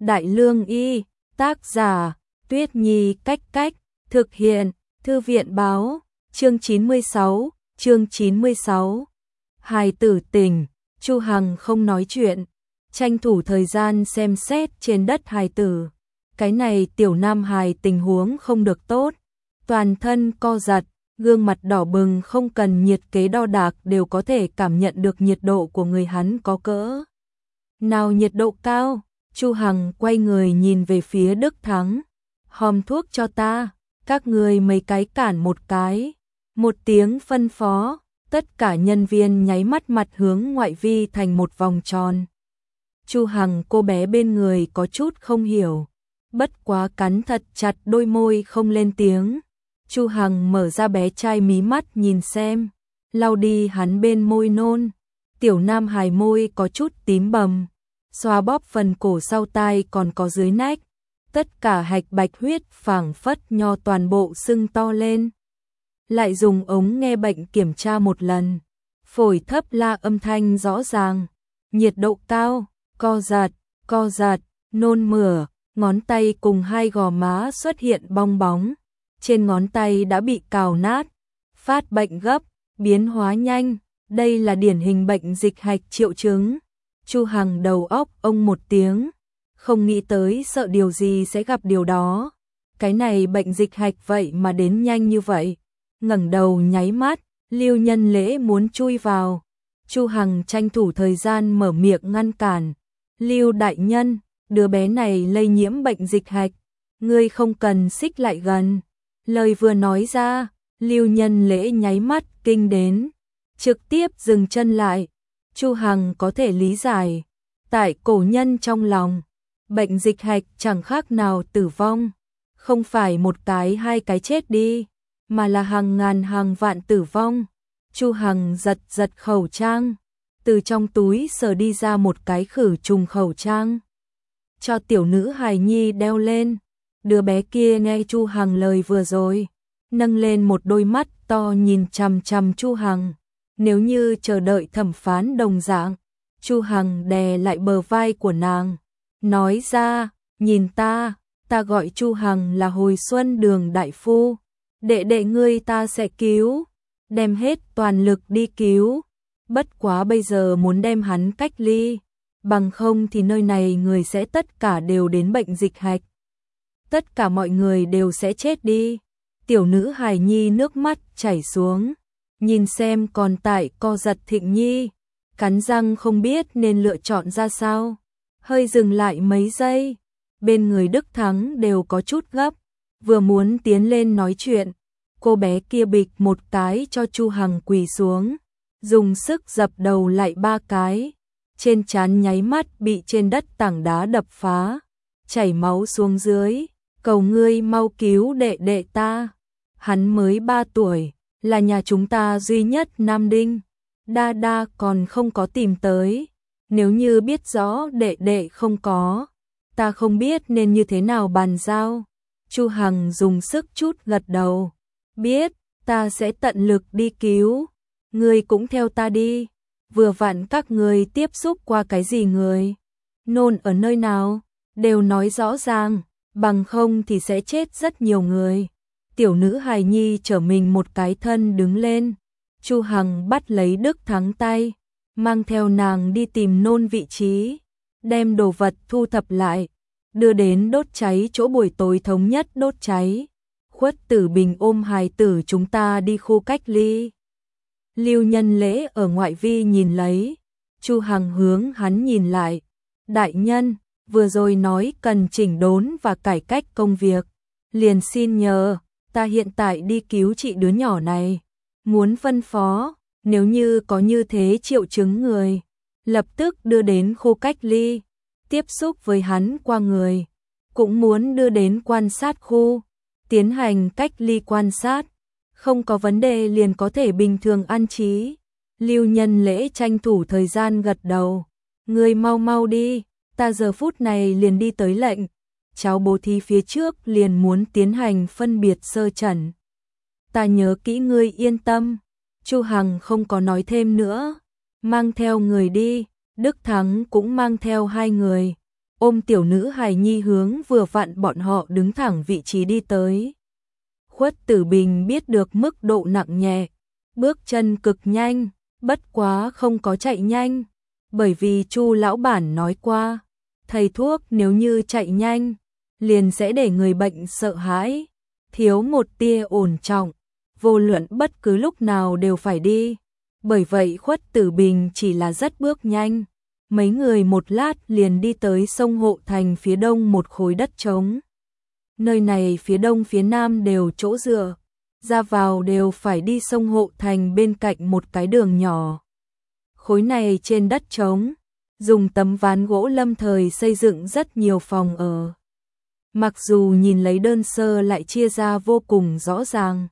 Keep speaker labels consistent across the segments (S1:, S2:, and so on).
S1: Đại Lương Y, tác giả, Tuyết Nhi Cách Cách, thực hiện, Thư viện Báo, chương 96. Hài tử tỉnh, Chu Hằng không nói chuyện, tranh thủ thời gian xem xét trên đất hài tử. Cái này tiểu nam hài tình huống không được tốt, toàn thân co giật, gương mặt đỏ bừng, không cần nhiệt kế đo đạc đều có thể cảm nhận được nhiệt độ của người hắn có cỡ nào nhiệt độ cao. Chu Hằng quay người nhìn về phía Đức Thắng, hòm thuốc cho ta, các người mấy cái cản một cái. Một tiếng phân phó, tất cả nhân viên nháy mắt mặt hướng ngoại vi thành một vòng tròn. Chu Hằng cô bé bên người có chút không hiểu, bất quá cắn thật chặt đôi môi không lên tiếng. Chu Hằng mở ra bé trai mí mắt nhìn xem, lau đi hắn bên môi nôn. Tiểu nam hài môi có chút tím bầm, xoa bóp phần cổ sau tai còn có dưới nách. Tất cả hạch bạch huyết phảng phất nho toàn bộ sưng to lên. Lại dùng ống nghe bệnh kiểm tra một lần. Phổi thấp la âm thanh rõ ràng. Nhiệt độ cao, co giật, nôn mửa, ngón tay cùng hai gò má xuất hiện bong bóng. Trên ngón tay đã bị cào nát, phát bệnh gấp, biến hóa nhanh. Đây là điển hình bệnh dịch hạch triệu chứng. Chu Hằng đầu óc ông một tiếng, không nghĩ tới, sợ điều gì sẽ gặp điều đó. Cái này bệnh dịch hạch vậy mà đến nhanh như vậy. Ngẩng đầu nháy mắt, Lưu Nhân Lễ muốn chui vào. Chu Hằng tranh thủ thời gian mở miệng ngăn cản. Lưu đại nhân, đứa bé này lây nhiễm bệnh dịch hạch, ngươi không cần xích lại gần. Lời vừa nói ra, Lưu Nhân Lễ nháy mắt kinh đến, trực tiếp dừng chân lại. Chu Hằng có thể lý giải, tại cổ nhân trong lòng, bệnh dịch hạch chẳng khác nào tử vong, không phải một cái hai cái chết đi, mà là hàng ngàn hàng vạn tử vong. Chu Hằng giật khẩu trang, từ trong túi sờ đi ra một cái khử trùng khẩu trang, cho tiểu nữ hài nhi đeo lên. Đứa bé kia nghe Chu Hằng lời vừa rồi, nâng lên một đôi mắt to nhìn chằm chằm Chu Hằng, nếu như chờ đợi thẩm phán đồng dạng. Chu Hằng đè lại bờ vai của nàng, nói ra, nhìn ta gọi Chu Hằng là Hồi Xuân Đường đại phu, đệ ngươi ta sẽ cứu, đem hết toàn lực đi cứu. Bất quá bây giờ muốn đem hắn cách ly, bằng không thì nơi này người sẽ tất cả đều đến bệnh dịch hạch. Tất cả mọi người đều sẽ chết đi. Tiểu nữ hài nhi nước mắt chảy xuống, nhìn xem còn tại co giật Thịnh Nhi, cắn răng không biết nên lựa chọn ra sao. Hơi dừng lại mấy giây, bên người Đức Thắng đều có chút gấp, vừa muốn tiến lên nói chuyện, cô bé kia bịch một cái cho Chu Hằng quỳ xuống, dùng sức dập đầu lại ba cái, trên trán nháy mắt bị trên đất tảng đá đập phá, chảy máu xuống dưới. Cầu ngươi mau cứu đệ đệ ta, hắn mới 3 tuổi, là nhà chúng ta duy nhất nam đinh, đa đa còn không có tìm tới. Nếu như biết rõ đệ đệ không có, ta không biết nên như thế nào bàn giao. Chu Hằng dùng sức chút gật đầu, biết, ta sẽ tận lực đi cứu, ngươi cũng theo ta đi. Vừa vặn các người tiếp xúc qua cái gì người, nôn ở nơi nào, đều nói rõ ràng, bằng không thì sẽ chết rất nhiều người. Tiểu nữ hài nhi trở mình một cái thân đứng lên. Chu Hằng bắt lấy Đức Thắng tay, mang theo nàng đi tìm nôn vị trí, đem đồ vật thu thập lại, đưa đến đốt cháy chỗ buổi tối thống nhất đốt cháy. Khuất Tử Bình ôm hài tử chúng ta đi khu cách ly. Lưu Nhân Lễ ở ngoại vi nhìn lấy, Chu Hằng hướng hắn nhìn lại, đại nhân, vừa rồi nói cần chỉnh đốn và cải cách công việc, liền xin nhờ, ta hiện tại đi cứu trị đứa nhỏ này. Muốn phân phó, nếu như có như thế triệu chứng người, lập tức đưa đến khu cách ly, tiếp xúc với hắn qua người, cũng muốn đưa đến quan sát khu, tiến hành cách ly quan sát, không có vấn đề liền có thể bình thường an trí. Lưu Nhân Lễ tranh thủ thời gian gật đầu, ngươi mau mau đi, ta giờ phút này liền đi tới lệnh. Cháu bố thí phía trước liền muốn tiến hành phân biệt sơ chẩn. Ta nhớ kỹ, ngươi yên tâm. Chu Hằng không có nói thêm nữa, mang theo người đi. Đức Thắng cũng mang theo 2 người, ôm tiểu nữ hài nhi hướng vừa vặn bọn họ đứng thẳng vị trí đi tới. Khuất Tử Bình biết được mức độ nặng nhẹ, bước chân cực nhanh, bất quá không có chạy nhanh, bởi vì Chu lão bản nói qua, thầy thuốc nếu như chạy nhanh, liền sẽ để người bệnh sợ hãi, thiếu một tia ổn trọng, vô luận bất cứ lúc nào đều phải đi. Bởi vậy Khuất Tử Bình chỉ là rất bước nhanh, mấy người một lát liền đi tới sông Hộ Thành phía đông một khối đất trống. Nơi này phía đông phía nam đều chỗ dựa, ra vào đều phải đi sông Hộ Thành bên cạnh một cái đường nhỏ. Khối này trên đất trống, dùng tấm ván gỗ lâm thời xây dựng rất nhiều phòng ở. Mặc dù nhìn lấy đơn sơ lại chia ra vô cùng rõ ràng.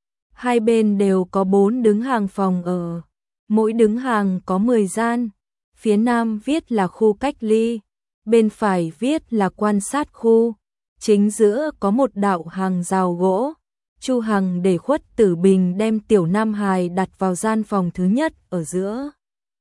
S1: Hai bên đều có 4 đứng hàng phòng ở, mỗi đứng hàng có 10 gian. Phía nam viết là khu cách ly, bên phải viết là quan sát khu, chính giữa có một đạo hàng rào gỗ. Chu Hằng để Khuất Tử Bình đem tiểu nam hài đặt vào gian phòng thứ nhất ở giữa.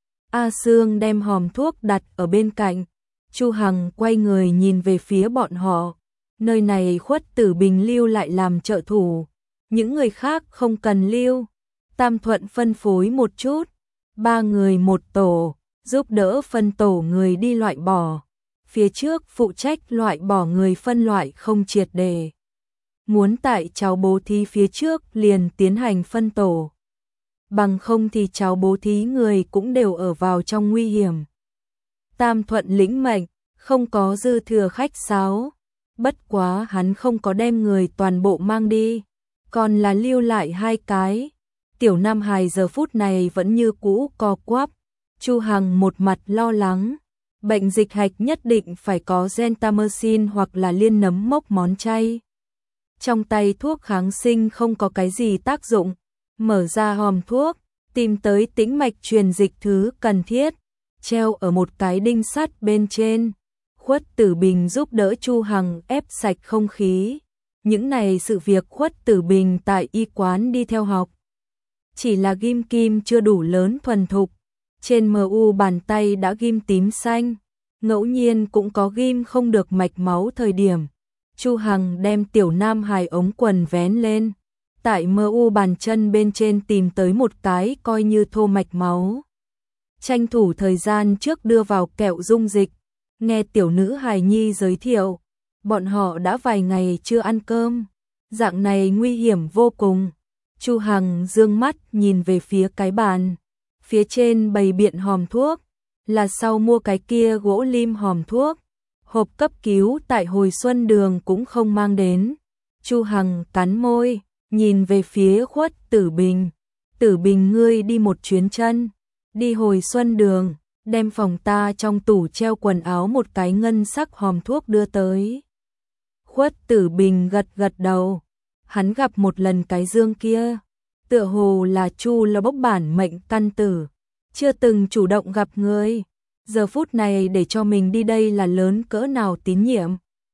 S1: A Sương đem hòm thuốc đặt ở bên cạnh. Chu Hằng quay người nhìn về phía bọn họ. Nơi này Khuất Tử Bình lưu lại làm trợ thủ, những người khác không cần lưu. Tam Thuận phân phối một chút, 3 người một tổ, giúp đỡ phân tổ người đi loại bỏ. Phía trước phụ trách loại bỏ người phân loại không triệt đề. Muốn tại cháu bố thí phía trước liền tiến hành phân tổ. Bằng không thì cháu bố thí người cũng đều ở vào trong nguy hiểm. Tam Thuận lĩnh mệnh, không có dư thừa khách sáo. Bất quá hắn không có đem người toàn bộ mang đi, còn là lưu lại 2 cái. Tiểu nam hài giờ phút này vẫn như cũ co quắp. Chu Hằng một mặt lo lắng, bệnh dịch hạch nhất định phải có gentamicin hoặc là liên nấm mốc món chay. Trong tay thuốc kháng sinh không có cái gì tác dụng, mở ra hòm thuốc, tìm tới tĩnh mạch truyền dịch thứ cần thiết, treo ở một cái đinh sắt bên trên. Khuất Tử Bình giúp đỡ Chu Hằng ép sạch không khí. Những này sự việc Khuất Tử Bình tại y quán đi theo học. Chỉ là ghim kim chưa đủ lớn thuần thục. Trên MU bàn tay đã ghim tím xanh. Ngẫu nhiên cũng có ghim không được mạch máu thời điểm. Chu Hằng đem tiểu nam hài ống quần vén lên. Tại MU bàn chân bên trên tìm tới một cái coi như thô mạch máu. Tranh thủ thời gian trước đưa vào kẹo dung dịch. Nghe tiểu nữ hài nhi giới thiệu, bọn họ đã vài ngày chưa ăn cơm, dạng này nguy hiểm vô cùng. Chu Hằng dương mắt nhìn về phía cái bàn, phía trên bày biện hòm thuốc, là sau mua cái kia gỗ lim hòm thuốc, hộp cấp cứu tại hồi xuân đường cũng không mang đến. Chu Hằng cắn môi, nhìn về phía Khuất Tử Bình. Tử Bình ngươi đi một chuyến chân, đi hồi xuân đường. Đem phòng ta trong tủ treo quần áo một cái ngân sắc hòm thuốc đưa tới. Khuất Tử Bình gật gật đầu. Hắn gặp một lần cái dương kia. Tựa hồ là Chu là bốc bản mệnh căn tử. Chưa từng chủ động gặp người. Giờ phút này để cho mình đi đây là lớn cỡ nào tín nhiệm.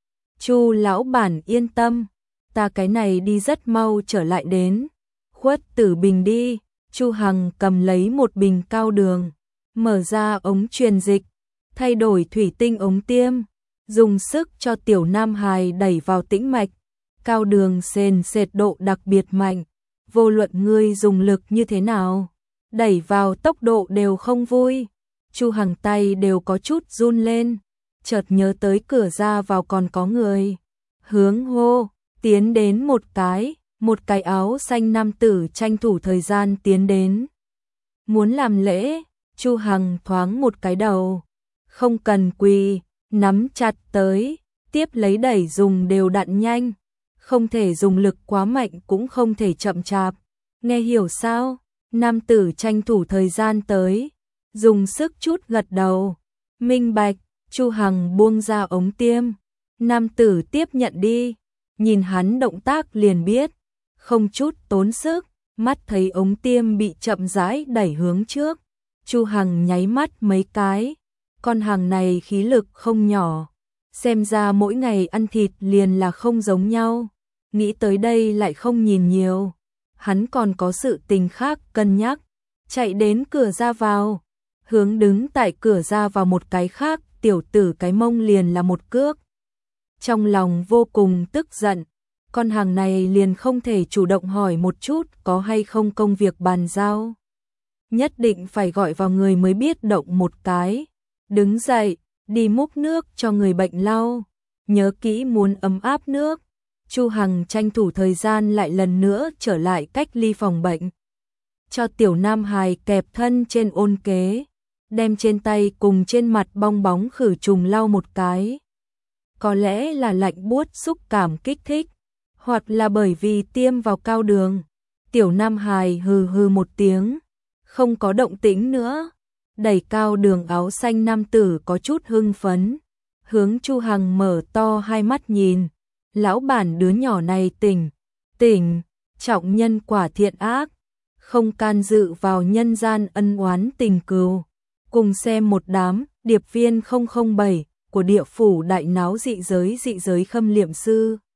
S1: Chu lão bản yên tâm. Ta cái này đi rất mau trở lại đến. Khuất Tử Bình đi. Chu Hằng cầm lấy một bình cao đường. Mở ra ống truyền dịch, thay đổi thủy tinh ống tiêm, dùng sức cho tiểu nam hài đẩy vào tĩnh mạch, cao đường sền sệt độ đặc biệt mạnh, vô luận ngươi dùng lực như thế nào, đẩy vào tốc độ đều không vui. Chu Hằng tay đều có chút run lên, chợt nhớ tới cửa ra vào còn có người. Hướng hô, tiến đến một cái áo xanh nam tử tranh thủ thời gian tiến đến. Muốn làm lễ. Chu Hằng thoáng một cái đầu, không cần quỳ, nắm chặt tới, tiếp lấy đẩy dùng đều đặn nhanh, không thể dùng lực quá mạnh cũng không thể chậm chạp. Nghe hiểu sao? Nam tử tranh thủ thời gian tới, dùng sức chút gật đầu. Minh bạch. Chu Hằng buông ra ống tiêm, nam tử tiếp nhận đi, nhìn hắn động tác liền biết, không chút tốn sức, mắt thấy ống tiêm bị chậm rãi đẩy hướng trước. Chu Hằng nháy mắt mấy cái, con hàng này khí lực không nhỏ, xem ra mỗi ngày ăn thịt liền là không giống nhau. Nghĩ tới đây lại không nhìn nhiều, hắn còn có sự tình khác cân nhắc, chạy đến cửa ra vào, hướng đứng tại cửa ra vào một cái khác tiểu tử cái mông liền là một cước. Trong lòng vô cùng tức giận, con hàng này liền không thể chủ động hỏi một chút có hay không công việc bàn giao. Nhất định phải gọi vào người mới biết động một cái. Đứng dậy, đi múc nước cho người bệnh lau, nhớ kỹ muốn ấm áp nước. Chu Hằng tranh thủ thời gian lại lần nữa trở lại cách ly phòng bệnh. Cho tiểu nam hài kẹp thân trên ôn kế, đem trên tay cùng trên mặt bong bóng khử trùng lau một cái. Có lẽ là lạnh buốt xúc cảm kích thích, hoặc là bởi vì tiêm vào cao đường. Tiểu nam hài hừ hừ một tiếng, không có động tĩnh nữa. Đẩy cao đường áo xanh nam tử có chút hưng phấn, hướng Chu Hằng mở to hai mắt nhìn. Lão bản đứa nhỏ này tỉnh, trọng nhân quả thiện ác, không can dự vào nhân gian ân oán tình cừu. Cùng xem một đám điệp viên 007 của địa phủ đại náo dị giới khâm liệm sư.